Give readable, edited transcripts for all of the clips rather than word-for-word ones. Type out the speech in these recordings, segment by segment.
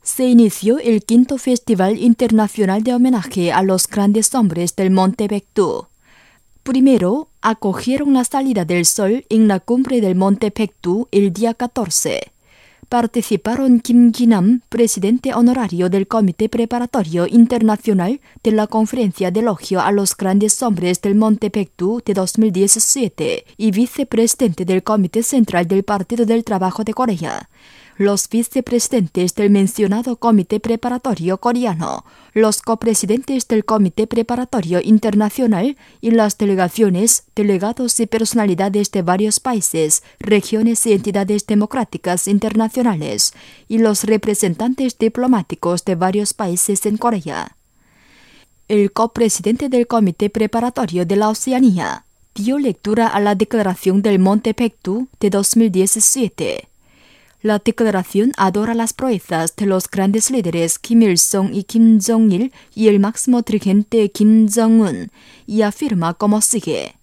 se inició el quinto Festival Internacional de Homenaje a los Grandes Hombres del Monte Pektu. Primero, acogieron la salida del sol en la cumbre del Monte Pektu el día 14. Participaron Kim Ki-nam, presidente honorario del Comité Preparatorio Internacional de la Conferencia de Elogio a los Grandes Hombres del Monte Pektu de 2017 y vicepresidente del Comité Central del Partido del Trabajo de Corea. Los vicepresidentes del mencionado Comité Preparatorio Coreano, los copresidentes del Comité Preparatorio Internacional y las delegaciones, delegados y personalidades de varios países, regiones y entidades democráticas internacionales, y los representantes diplomáticos de varios países en Corea. El copresidente del Comité Preparatorio de la Oceanía dio lectura a la Declaración del Monte Pektu de 2017. La declaración adora las proezas de los grandes líderes Kim Il-sung y Kim Jong-il y el máximo dirigente Kim Jong-un y afirma como sigue.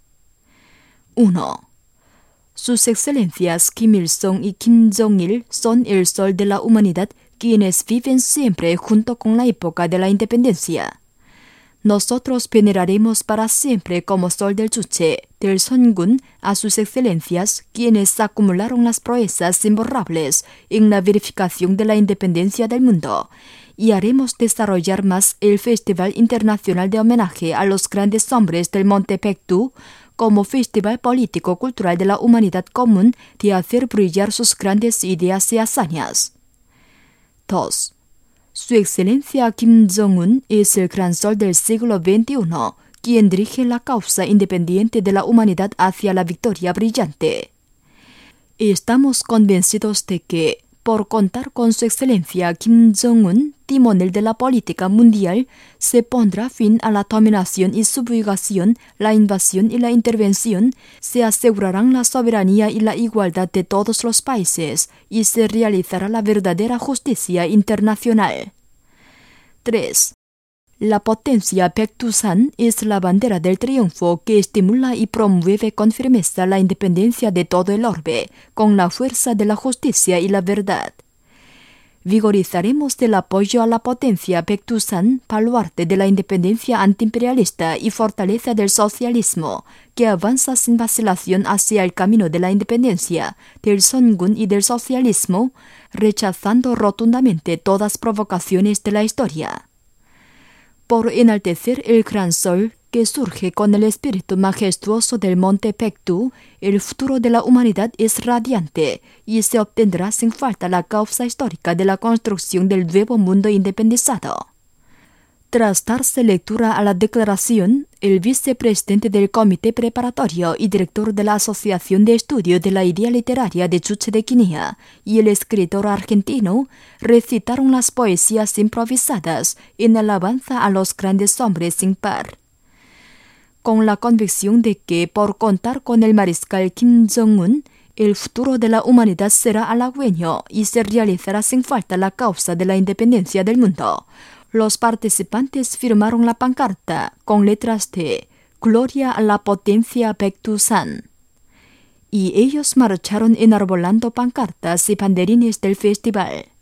1. Sus excelencias Kim Il-sung y Kim Jong-il son el sol de la humanidad quienes viven siempre junto con la época de la independencia. Nosotros veneraremos para siempre como sol del Juche, del Songun, a sus excelencias, quienes acumularon las proezas imborrables en la verificación de la independencia del mundo, y haremos desarrollar más el Festival Internacional de Homenaje a los Grandes Hombres del Monte Pektu como festival político-cultural de la humanidad común de hacer brillar sus grandes ideas y hazañas. 2. Su excelencia Kim Jong-un es el gran sol del siglo XXI, quien dirige la causa independiente de la humanidad hacia la victoria brillante. Estamos convencidos de que, por contar con su excelencia Kim Jong-un, timonel de la política mundial, se pondrá fin a la dominación y subjugación, la invasión y la intervención, se asegurarán la soberanía y la igualdad de todos los países y se realizará la verdadera justicia internacional. 3. La potencia Pektusan es la bandera del triunfo que estimula y promueve con firmeza la independencia de todo el orbe, con la fuerza de la justicia y la verdad. Vigorizaremos el apoyo a la potencia Pektusan, baluarte de la independencia antiimperialista y fortaleza del socialismo, que avanza sin vacilación hacia el camino de la independencia, del Songun y del socialismo, rechazando rotundamente todas provocaciones de la historia. Por enaltecer el gran sol que surge con el espíritu majestuoso del Monte Pektu, el futuro de la humanidad es radiante y se obtendrá sin falta la causa histórica de la construcción del nuevo mundo independizado. Tras darse lectura a la declaración, el vicepresidente del Comité Preparatorio y director de la Asociación de Estudio de la Idea Literaria de Juche de Guinea y el escritor argentino recitaron las poesías improvisadas en alabanza a los grandes hombres sin par. Con la convicción de que, por contar con el mariscal Kim Jong-un, el futuro de la humanidad será halagüeño y se realizará sin falta la causa de la independencia del mundo, los participantes firmaron la pancarta con letras de Gloria a la potencia Pektusan. Y ellos marcharon enarbolando pancartas y banderines del festival.